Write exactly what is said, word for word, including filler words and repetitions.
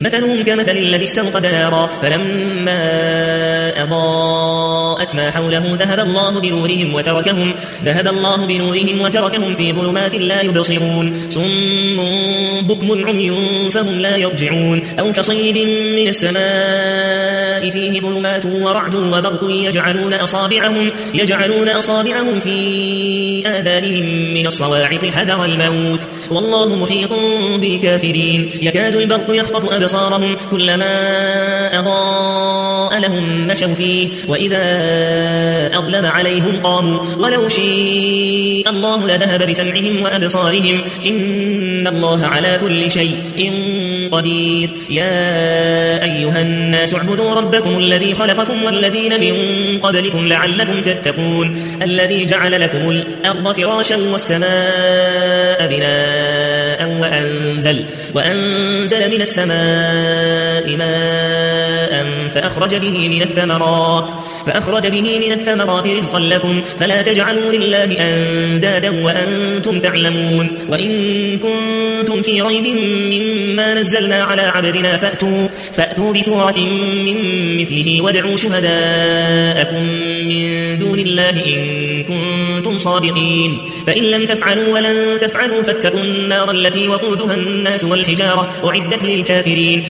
مثلهم كمثل الذي استوقد نارا فلما أضاءت ما حوله ذهب الله بنورهم وتركهم ذهب الله بنورهم وتركهم في ظلمات لا يبصرون صم بكم عمي فهم لا يرجعون أو كصيب من السماء فيه ظلمات ورعد وبرق يجعلون أصابعهم يجعلون أصابعهم في آذانهم من الصواعق حذر الموت والله محيط بالكافرين يكاد البرق يخطف أبصارهم كلما أضاء لهم مشوا فيه وإذا أظلم عليهم قاموا ولو شاء الله لذهب بسمعهم وأبصارهم إن الله على كل شيء قدير يا أيها الناس اعبدوا ربكم الذي خلقكم والذين من قبلكم لعلكم تتقون الذي جعل لكم الأرض فراشا والسماء بناء وأنزل, وأنزل من السماء ماء فأخرج به من الثمرات فأخرج به من الثمرات رزقا لكم فلا تجعلوا لله أندادا وأنتم تعلمون وإن كنتم في ريب مما نزلنا على عبدنا فأتوا, فأتوا بسورة من مثله وادعوا شهداءكم من دون الله إن كنتم صادقين فإن لم تفعلوا ولن تفعلوا فاتقوا النار التي وقودها الناس والحجارة أعدت للكافرين